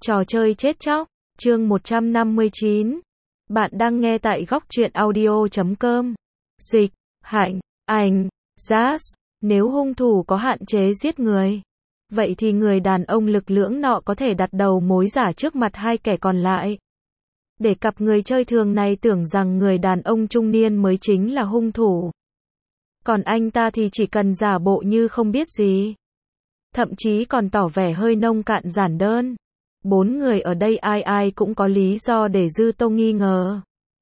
Trò chơi chết chóc, chương 159. Bạn đang nghe tại góc truyện audio.com. Dịch, Hạnh, Ảnh, Jazz. Nếu hung thủ có hạn chế giết người, vậy thì người đàn ông lực lưỡng nọ có thể đặt đầu mối giả trước mặt hai kẻ còn lại. Để cặp người chơi thường này tưởng rằng người đàn ông trung niên mới chính là hung thủ. Còn anh ta thì chỉ cần giả bộ như không biết gì. Thậm chí còn tỏ vẻ hơi nông cạn giản đơn. 4 người ở đây ai ai cũng có lý do để Dư Tô nghi ngờ.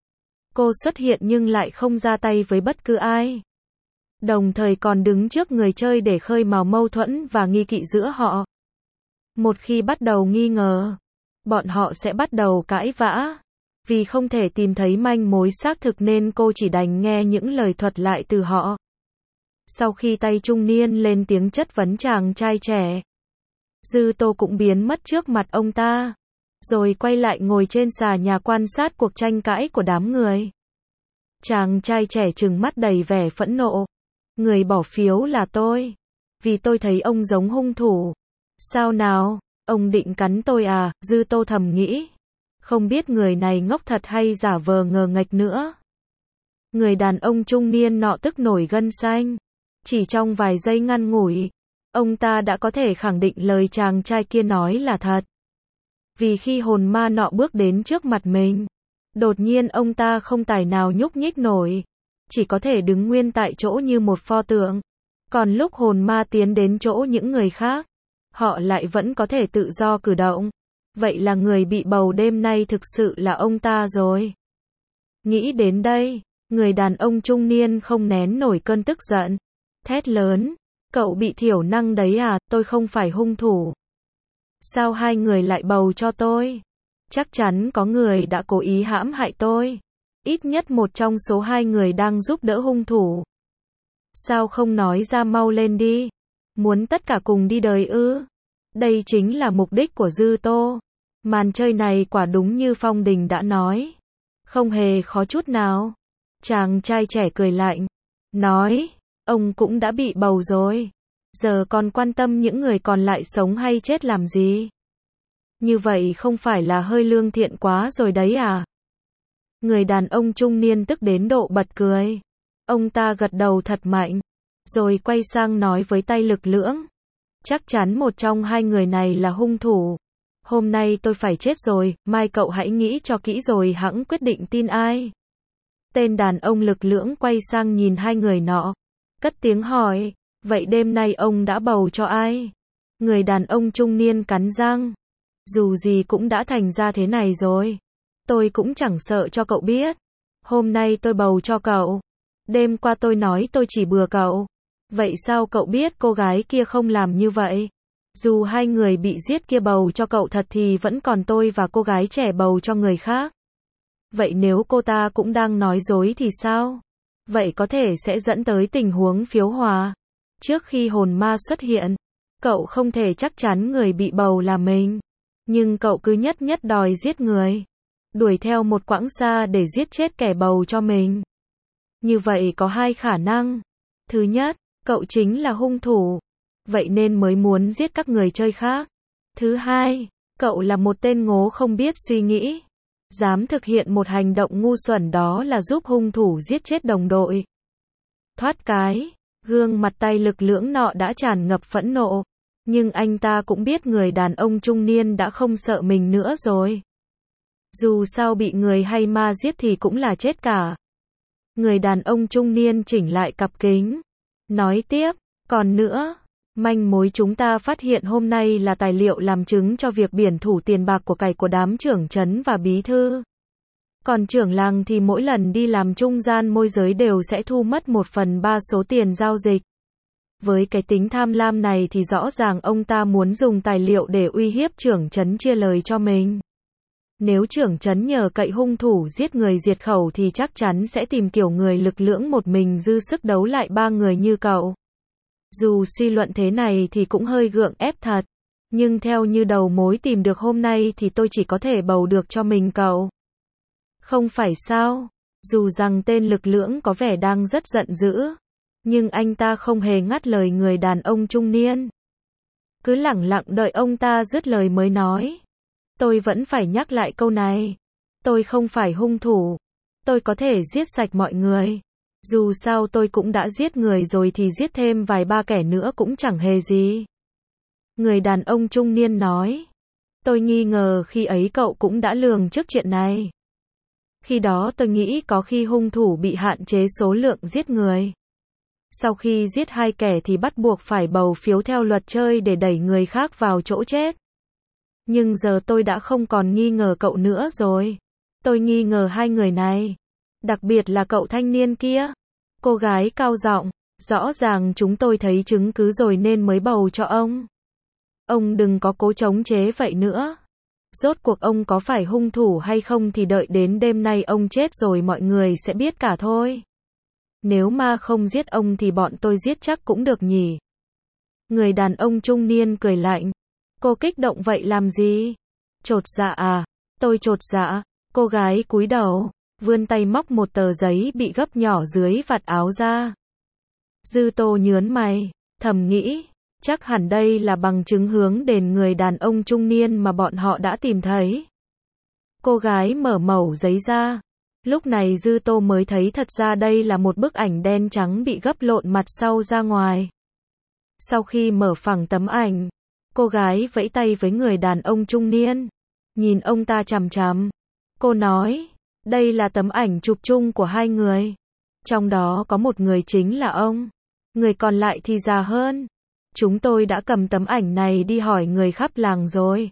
Cô xuất hiện nhưng lại không ra tay với bất cứ ai. Đồng thời còn đứng trước người chơi để khơi mào mâu thuẫn và nghi kỵ giữa họ. Một khi bắt đầu nghi ngờ, bọn họ sẽ bắt đầu cãi vã. Vì không thể tìm thấy manh mối xác thực nên cô chỉ đành nghe những lời thuật lại từ họ. Sau khi tay trung niên lên tiếng chất vấn chàng trai trẻ, Dư Tô cũng biến mất trước mặt ông ta, rồi quay lại ngồi trên xà nhà quan sát cuộc tranh cãi của đám người. Chàng trai trẻ trừng mắt đầy vẻ phẫn nộ. Người bỏ phiếu là tôi. Vì tôi thấy ông giống hung thủ. Sao nào, ông định cắn tôi à? Dư Tô thầm nghĩ. Không biết người này ngốc thật hay giả vờ ngờ nghệch nữa. Người đàn ông trung niên nọ tức nổi gân xanh. Chỉ trong vài giây ngắn ngủi, ông ta đã có thể khẳng định lời chàng trai kia nói là thật. Vì khi hồn ma nọ bước đến trước mặt mình, đột nhiên ông ta không tài nào nhúc nhích nổi, chỉ có thể đứng nguyên tại chỗ như một pho tượng. Còn lúc hồn ma tiến đến chỗ những người khác, họ lại vẫn có thể tự do cử động. Vậy là người bị bầu đêm nay thực sự là ông ta rồi. Nghĩ đến đây, người đàn ông trung niên không nén nổi cơn tức giận, thét lớn. Cậu bị thiểu năng đấy à, tôi không phải hung thủ. Sao hai người lại bầu cho tôi? Chắc chắn có người đã cố ý hãm hại tôi. Ít nhất một trong số hai người đang giúp đỡ hung thủ. Sao không nói ra mau lên đi? Muốn tất cả cùng đi đời ư? Đây chính là mục đích của Dư Tô. Màn chơi này quả đúng như Phong Đình đã nói. Không hề khó chút nào. Chàng trai trẻ cười lạnh. Nói, ông cũng đã bị bầu rồi. Giờ còn quan tâm những người còn lại sống hay chết làm gì? Như vậy không phải là hơi lương thiện quá rồi đấy à? Người đàn ông trung niên tức đến độ bật cười. Ông ta gật đầu thật mạnh, rồi quay sang nói với tay lực lưỡng. Chắc chắn một trong hai người này là hung thủ. Hôm nay tôi phải chết rồi, mai cậu hãy nghĩ cho kỹ rồi hẵng quyết định tin ai. Tên đàn ông lực lưỡng quay sang nhìn hai người nọ, cất tiếng hỏi, vậy đêm nay ông đã bầu cho ai? Người đàn ông trung niên cắn răng. Dù gì cũng đã thành ra thế này rồi. Tôi cũng chẳng sợ cho cậu biết. Hôm nay tôi bầu cho cậu. Đêm qua tôi nói tôi chỉ bừa cậu. Vậy sao cậu biết cô gái kia không làm như vậy? Dù hai người bị giết kia bầu cho cậu thật thì vẫn còn tôi và cô gái trẻ bầu cho người khác. Vậy nếu cô ta cũng đang nói dối thì sao? Vậy có thể sẽ dẫn tới tình huống phiếu hòa. Trước khi hồn ma xuất hiện, cậu không thể chắc chắn người bị bầu là mình. Nhưng cậu cứ nhất đòi giết người. Đuổi theo một quãng xa để giết chết kẻ bầu cho mình. Như vậy có hai khả năng. Thứ nhất, cậu chính là hung thủ. Vậy nên mới muốn giết các người chơi khác. Thứ hai, cậu là một tên ngố không biết suy nghĩ. Dám thực hiện một hành động ngu xuẩn đó là giúp hung thủ giết chết đồng đội. Thoát cái, gương mặt tay lực lưỡng nọ đã tràn ngập phẫn nộ. Nhưng anh ta cũng biết người đàn ông trung niên đã không sợ mình nữa rồi. Dù sao bị người hay ma giết thì cũng là chết cả. Người đàn ông trung niên chỉnh lại cặp kính. Nói tiếp, còn nữa, manh mối chúng ta phát hiện hôm nay là tài liệu làm chứng cho việc biển thủ tiền bạc của cải của đám trưởng trấn và bí thư. Còn trưởng làng thì mỗi lần đi làm trung gian môi giới đều sẽ thu mất 1/3 số tiền giao dịch. Với cái tính tham lam này thì rõ ràng ông ta muốn dùng tài liệu để uy hiếp trưởng trấn chia lời cho mình. Nếu trưởng trấn nhờ cậy hung thủ giết người diệt khẩu thì chắc chắn sẽ tìm kiểu người lực lưỡng một mình dư sức đấu lại 3 người như cậu. Dù suy luận thế này thì cũng hơi gượng ép thật. Nhưng theo như đầu mối tìm được hôm nay thì tôi chỉ có thể bầu được cho mình cậu. Không phải sao? Dù rằng tên lực lưỡng có vẻ đang rất giận dữ, nhưng anh ta không hề ngắt lời người đàn ông trung niên. Cứ lẳng lặng đợi ông ta dứt lời mới nói. Tôi vẫn phải nhắc lại câu này. Tôi không phải hung thủ. Tôi có thể giết sạch mọi người. Dù sao tôi cũng đã giết người rồi thì giết thêm vài ba kẻ nữa cũng chẳng hề gì. Người đàn ông trung niên nói. Tôi nghi ngờ khi ấy cậu cũng đã lường trước chuyện này. Khi đó tôi nghĩ có khi hung thủ bị hạn chế số lượng giết người. Sau khi giết hai kẻ thì bắt buộc phải bầu phiếu theo luật chơi để đẩy người khác vào chỗ chết. Nhưng giờ tôi đã không còn nghi ngờ cậu nữa rồi. Tôi nghi ngờ hai người này. Đặc biệt là cậu thanh niên kia. Cô gái cao giọng. Rõ ràng chúng tôi thấy chứng cứ rồi nên mới bầu cho ông. Ông đừng có cố chống chế vậy nữa. Rốt cuộc ông có phải hung thủ hay không thì đợi đến đêm nay ông chết rồi mọi người sẽ biết cả thôi. Nếu mà không giết ông thì bọn tôi giết chắc cũng được nhỉ. Người đàn ông trung niên cười lạnh. Cô kích động vậy làm gì? Chột dạ à? Tôi chột dạ. Cô gái cúi đầu, vươn tay móc một tờ giấy bị gấp nhỏ dưới vạt áo ra. Dư Tô nhớn mày, thầm nghĩ, chắc hẳn đây là bằng chứng hướng đền người đàn ông trung niên mà bọn họ đã tìm thấy. Cô gái mở mẩu giấy ra. Lúc này Dư Tô mới thấy thật ra đây là một bức ảnh đen trắng bị gấp lộn mặt sau ra ngoài. Sau khi mở phẳng tấm ảnh, cô gái vẫy tay với người đàn ông trung niên. Nhìn ông ta chằm chằm. Cô nói, đây là tấm ảnh chụp chung của hai người. Trong đó có một người chính là ông. Người còn lại thì già hơn. Chúng tôi đã cầm tấm ảnh này đi hỏi người khắp làng rồi.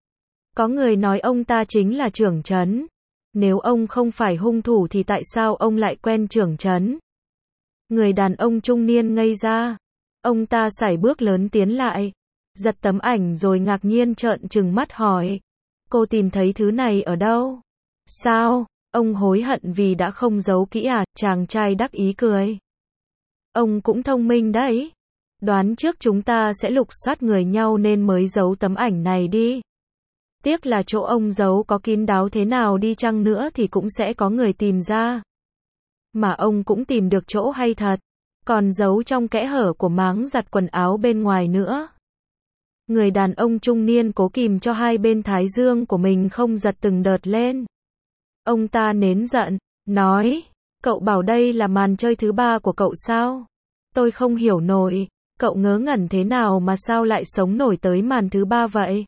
Có người nói ông ta chính là trưởng trấn. Nếu ông không phải hung thủ thì tại sao ông lại quen trưởng trấn? Người đàn ông trung niên ngây ra. Ông ta sải bước lớn tiến lại. Giật tấm ảnh rồi ngạc nhiên trợn trừng mắt hỏi. Cô tìm thấy thứ này ở đâu? Sao? Ông hối hận vì đã không giấu kỹ à? Chàng trai đắc ý cười. Ông cũng thông minh đấy. Đoán trước chúng ta sẽ lục soát người nhau nên mới giấu tấm ảnh này đi. Tiếc là chỗ ông giấu có kín đáo thế nào đi chăng nữa thì cũng sẽ có người tìm ra. Mà ông cũng tìm được chỗ hay thật. Còn giấu trong kẽ hở của máng giặt quần áo bên ngoài nữa. Người đàn ông trung niên cố kìm cho hai bên thái dương của mình không giật từng đợt lên. Ông ta nén giận, nói, cậu bảo đây là màn chơi thứ ba của cậu sao? Tôi không hiểu nổi, cậu ngớ ngẩn thế nào mà sao lại sống nổi tới màn thứ ba vậy?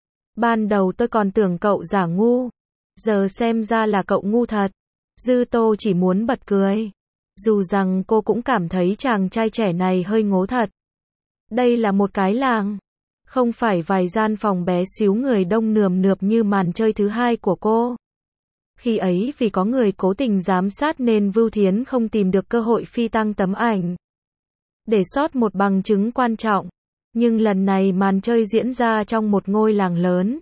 Ban đầu tôi còn tưởng cậu giả ngu, giờ xem ra là cậu ngu thật. Dư Tô chỉ muốn bật cười. Dù rằng cô cũng cảm thấy chàng trai trẻ này hơi ngố thật. Đây là một cái làng, không phải vài gian phòng bé xíu người đông nườm nượp như màn chơi thứ hai của cô. Khi ấy vì có người cố tình giám sát nên Vưu Thiến không tìm được cơ hội phi tang tấm ảnh. Để sót một bằng chứng quan trọng. Nhưng lần này màn chơi diễn ra trong một ngôi làng lớn.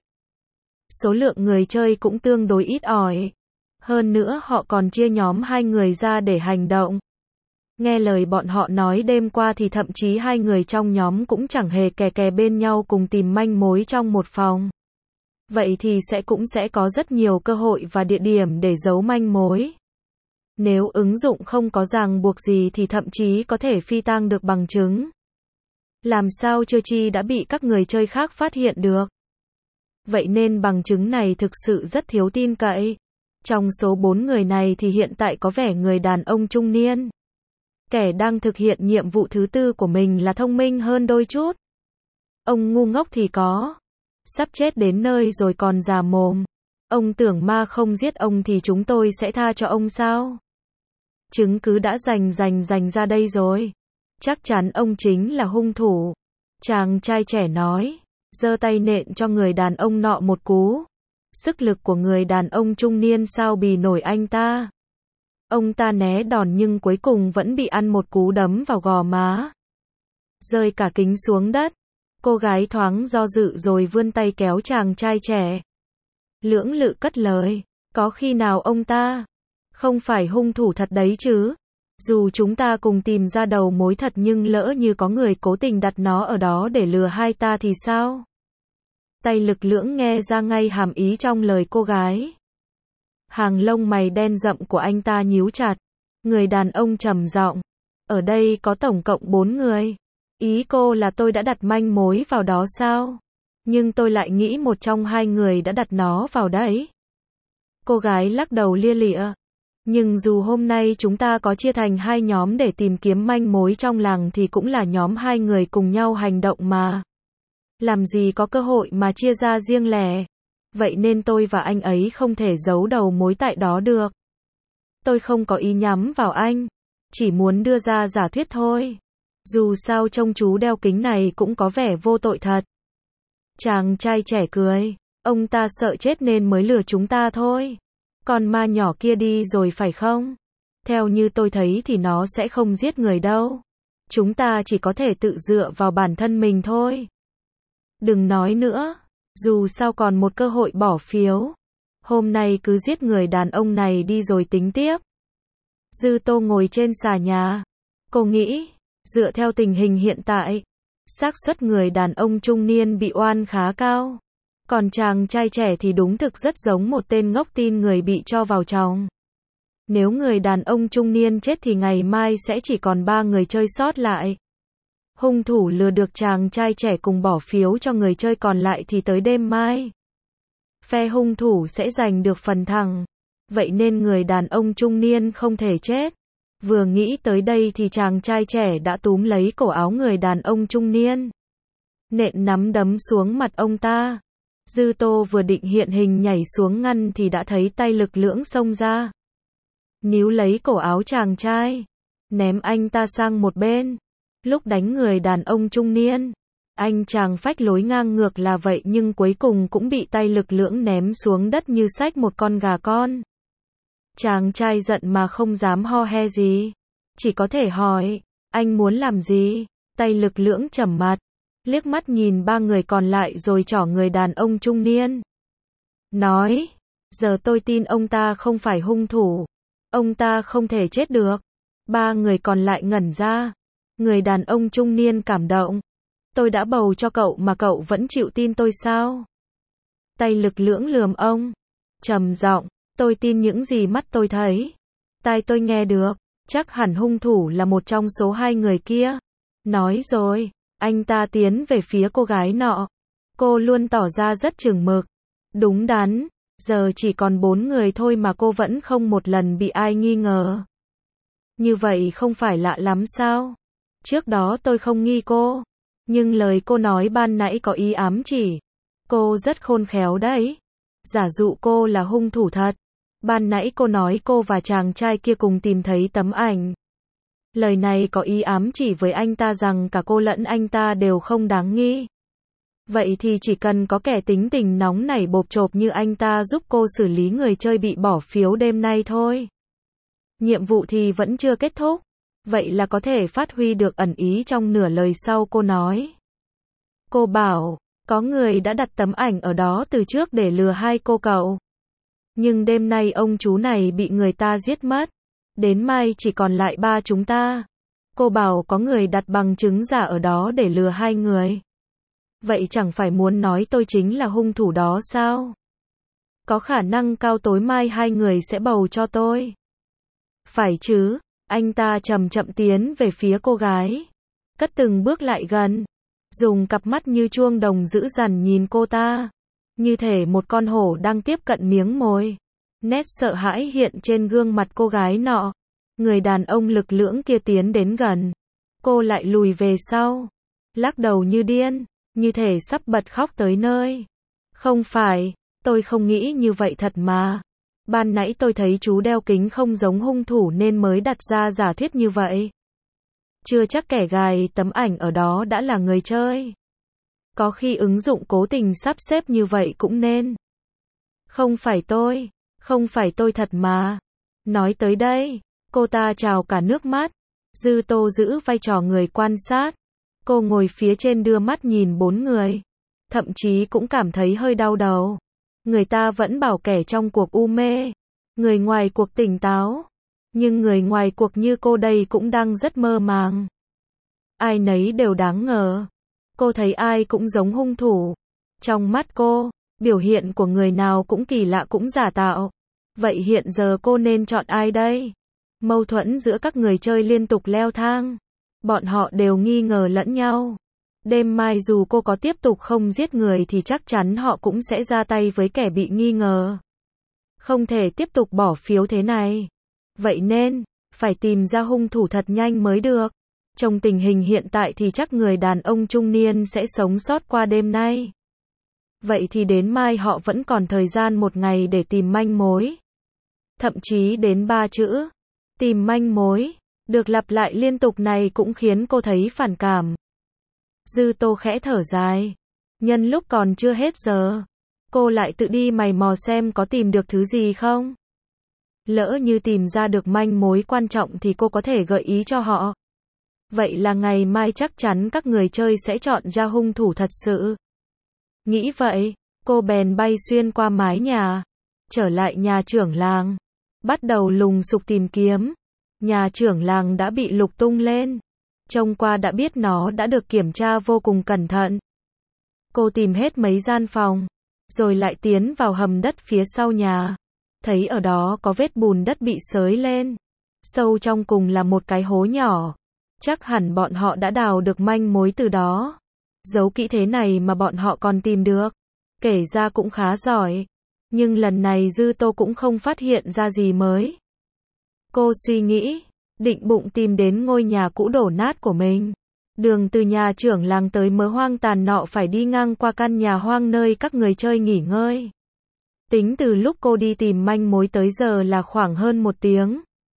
Số lượng người chơi cũng tương đối ít ỏi. Hơn nữa họ còn chia nhóm hai người ra để hành động. Nghe lời bọn họ nói đêm qua thì thậm chí hai người trong nhóm cũng chẳng hề kè kè bên nhau cùng tìm manh mối trong một phòng. Vậy thì cũng sẽ có rất nhiều cơ hội và địa điểm để giấu manh mối. Nếu ứng dụng không có ràng buộc gì thì thậm chí có thể phi tang được bằng chứng. Làm sao chưa chi đã bị các người chơi khác phát hiện được. Vậy nên bằng chứng này thực sự rất thiếu tin cậy. Trong số 4 người này thì hiện tại có vẻ người đàn ông trung niên. Kẻ đang thực hiện nhiệm vụ thứ tư của mình là thông minh hơn đôi chút. Ông ngu ngốc thì có. Sắp chết đến nơi rồi còn già mồm. Ông tưởng ma không giết ông thì chúng tôi sẽ tha cho ông sao? Chứng cứ đã dành ra đây rồi. Chắc chắn ông chính là hung thủ. Chàng trai trẻ nói, giơ tay nện cho người đàn ông nọ một cú. Sức lực của người đàn ông trung niên sao bì nổi anh ta. Ông ta né đòn nhưng cuối cùng vẫn bị ăn một cú đấm vào gò má. Rơi cả kính xuống đất. Cô gái thoáng do dự rồi vươn tay kéo chàng trai trẻ. Lưỡng lự cất lời, có khi nào ông ta không phải hung thủ thật đấy chứ? Dù chúng ta cùng tìm ra đầu mối thật nhưng lỡ như có người cố tình đặt nó ở đó để lừa hai ta thì sao? Tay Lực Lưỡng nghe ra ngay hàm ý trong lời cô gái. Hàng lông mày đen rậm của anh ta nhíu chặt. Người đàn ông trầm giọng, ở đây có tổng cộng 4 người. Ý cô là tôi đã đặt manh mối vào đó sao? Nhưng tôi lại nghĩ một trong hai người đã đặt nó vào đấy. Cô gái lắc đầu lia lịa. Nhưng dù hôm nay chúng ta có chia thành hai nhóm để tìm kiếm manh mối trong làng thì cũng là nhóm hai người cùng nhau hành động mà. Làm gì có cơ hội mà chia ra riêng lẻ. Vậy nên tôi và anh ấy không thể giấu đầu mối tại đó được. Tôi không có ý nhắm vào anh. Chỉ muốn đưa ra giả thuyết thôi. Dù sao trông chú đeo kính này cũng có vẻ vô tội thật. Chàng trai trẻ cười. Ông ta sợ chết nên mới lừa chúng ta thôi. Con ma nhỏ kia đi rồi phải không? Theo như tôi thấy thì nó sẽ không giết người đâu. Chúng ta chỉ có thể tự dựa vào bản thân mình thôi. Đừng nói nữa. Dù sao còn một cơ hội bỏ phiếu. Hôm nay cứ giết người đàn ông này đi rồi tính tiếp. Dư Tô ngồi trên xà nhà. Cô nghĩ, dựa theo tình hình hiện tại, xác suất người đàn ông trung niên bị oan khá cao. Còn chàng trai trẻ thì đúng thực rất giống một tên ngốc tin người bị cho vào chồng. Nếu người đàn ông trung niên chết thì ngày mai sẽ chỉ còn 3 người chơi sót lại. Hung thủ lừa được chàng trai trẻ cùng bỏ phiếu cho người chơi còn lại thì tới đêm mai. Phe hung thủ sẽ giành được phần thắng. Vậy nên người đàn ông trung niên không thể chết. Vừa nghĩ tới đây thì chàng trai trẻ đã túm lấy cổ áo người đàn ông trung niên. Nện nắm đấm xuống mặt ông ta. Dư Tô vừa định hiện hình nhảy xuống ngăn thì đã thấy tay lực lưỡng xông ra. Níu lấy cổ áo chàng trai. Ném anh ta sang một bên. Lúc đánh người đàn ông trung niên, anh chàng phách lối ngang ngược là vậy nhưng cuối cùng cũng bị tay lực lưỡng ném xuống đất như xách một con gà con. Chàng trai giận mà không dám ho he gì. Chỉ có thể hỏi, anh muốn làm gì? Tay lực lưỡng trầm mặt, liếc mắt nhìn 3 người còn lại rồi trỏ người đàn ông trung niên. Nói, giờ tôi tin ông ta không phải hung thủ. Ông ta không thể chết được. 3 người còn lại ngẩn ra. Người đàn ông trung niên cảm động. Tôi đã bầu cho cậu mà cậu vẫn chịu tin tôi sao? Tay lực lưỡng lườm ông. Trầm giọng, tôi tin những gì mắt tôi thấy. Tai tôi nghe được. Chắc hẳn hung thủ là một trong số 2 người kia. Nói rồi, anh ta tiến về phía cô gái nọ. Cô luôn tỏ ra rất chừng mực. Đúng đắn, giờ chỉ còn 4 người thôi mà cô vẫn không một lần bị ai nghi ngờ. Như vậy không phải lạ lắm sao? Trước đó tôi không nghi cô. Nhưng lời cô nói ban nãy có ý ám chỉ. Cô rất khôn khéo đấy. Giả dụ cô là hung thủ thật. Ban nãy cô nói cô và chàng trai kia cùng tìm thấy tấm ảnh. Lời này có ý ám chỉ với anh ta rằng cả cô lẫn anh ta đều không đáng nghi. Vậy thì chỉ cần có kẻ tính tình nóng nảy bộp chộp như anh ta giúp cô xử lý người chơi bị bỏ phiếu đêm nay thôi. Nhiệm vụ thì vẫn chưa kết thúc. Vậy là có thể phát huy được ẩn ý trong nửa lời sau cô nói. Cô bảo, có người đã đặt tấm ảnh ở đó từ trước để lừa 2 cô cậu. Nhưng đêm nay ông chú này bị người ta giết mất. Đến mai chỉ còn lại 3 chúng ta. Cô bảo có người đặt bằng chứng giả ở đó để lừa 2 người. Vậy chẳng phải muốn nói tôi chính là hung thủ đó sao? Có khả năng cao tối mai 2 người sẽ bầu cho tôi. Phải chứ? Anh ta chậm chậm tiến về phía cô gái. Cất từng bước lại gần. Dùng cặp mắt như chuông đồng dữ dằn nhìn cô ta. Như thể một con hổ đang tiếp cận miếng mồi. Nét sợ hãi hiện trên gương mặt cô gái nọ. Người đàn ông lực lưỡng kia tiến đến gần. Cô lại lùi về sau. Lắc đầu như điên. Như thể sắp bật khóc tới nơi. Không phải, tôi không nghĩ như vậy thật mà. Ban nãy tôi thấy chú đeo kính không giống hung thủ nên mới đặt ra giả thuyết như vậy. Chưa chắc kẻ gài tấm ảnh ở đó đã là người chơi. Có khi ứng dụng cố tình sắp xếp như vậy cũng nên. Không phải tôi thật mà. Nói tới đây, cô ta trào cả nước mắt. Dư Tô giữ vai trò người quan sát. Cô ngồi phía trên đưa mắt nhìn 4 người. Thậm chí cũng cảm thấy hơi đau đầu. Người ta vẫn bảo kẻ trong cuộc u mê. Người ngoài cuộc tỉnh táo. Nhưng người ngoài cuộc như cô đây cũng đang rất mơ màng. Ai nấy đều đáng ngờ. Cô thấy ai cũng giống hung thủ. Trong mắt cô, biểu hiện của người nào cũng kỳ lạ cũng giả tạo. Vậy hiện giờ cô nên chọn ai đây? Mâu thuẫn giữa các người chơi liên tục leo thang. Bọn họ đều nghi ngờ lẫn nhau. Đêm mai dù cô có tiếp tục không giết người thì chắc chắn họ cũng sẽ ra tay với kẻ bị nghi ngờ. Không thể tiếp tục bỏ phiếu thế này. Vậy nên, phải tìm ra hung thủ thật nhanh mới được. Trong tình hình hiện tại thì chắc người đàn ông trung niên sẽ sống sót qua đêm nay. Vậy thì đến mai họ vẫn còn thời gian một ngày để tìm manh mối. Thậm chí đến 3 chữ. Tìm manh mối. Được lặp lại liên tục này cũng khiến cô thấy phản cảm. Dư Tô khẽ thở dài. Nhân lúc còn chưa hết giờ, cô lại tự đi mày mò xem có tìm được thứ gì không. Lỡ như tìm ra được manh mối quan trọng thì cô có thể gợi ý cho họ. Vậy là ngày mai chắc chắn các người chơi sẽ chọn ra hung thủ thật sự. Nghĩ vậy, cô bèn bay xuyên qua mái nhà, trở lại nhà trưởng làng, bắt đầu lùng sục tìm kiếm. Nhà trưởng làng đã bị lục tung lên. Trông qua đã biết nó đã được kiểm tra vô cùng cẩn thận. Cô tìm hết mấy gian phòng, rồi lại tiến vào hầm đất phía sau nhà. Thấy ở đó có vết bùn đất bị xới lên. Sâu trong cùng là một cái hố nhỏ. Chắc hẳn bọn họ đã đào được manh mối từ đó. Giấu kỹ thế này mà bọn họ còn tìm được. Kể ra cũng khá giỏi. Nhưng lần này Dư Tô cũng không phát hiện ra gì mới. Cô suy nghĩ, định bụng tìm đến ngôi nhà cũ đổ nát của mình. Đường từ nhà trưởng làng tới mớ hoang tàn nọ phải đi ngang qua căn nhà hoang nơi các người chơi nghỉ ngơi. Tính từ lúc cô đi tìm manh mối tới giờ là khoảng hơn 1 tiếng.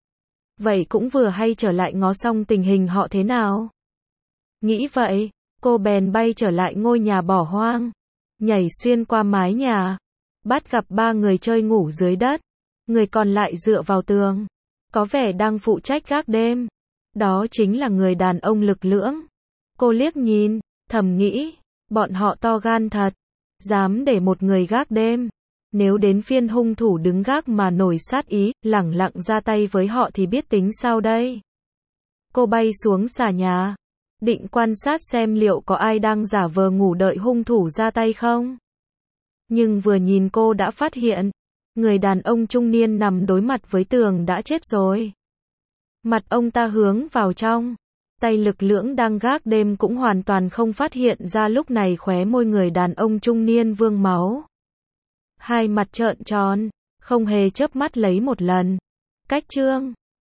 Vậy cũng vừa hay trở lại ngó xong tình hình họ thế nào. Nghĩ vậy, cô bèn bay trở lại ngôi nhà bỏ hoang. Nhảy xuyên qua mái nhà. Bắt gặp 3 người chơi ngủ dưới đất. Người còn lại dựa vào tường. Có vẻ đang phụ trách gác đêm. Đó chính là người đàn ông lực lưỡng. Cô liếc nhìn, thầm nghĩ, bọn họ to gan thật. Dám để một người gác đêm. Nếu đến phiên hung thủ đứng gác mà nổi sát ý, lẳng lặng ra tay với họ thì biết tính sao đây. Cô bay xuống xà nhà. Định quan sát xem liệu có ai đang giả vờ ngủ đợi hung thủ ra tay không. Nhưng vừa nhìn cô đã phát hiện. Người đàn ông trung niên nằm đối mặt với tường đã chết rồi. Mặt ông ta hướng vào trong. Tay lực lưỡng đang gác đêm cũng hoàn toàn không phát hiện ra lúc này khóe môi người đàn ông trung niên vương máu. Hai mặt trợn tròn, không hề chớp mắt lấy một lần. Cách chương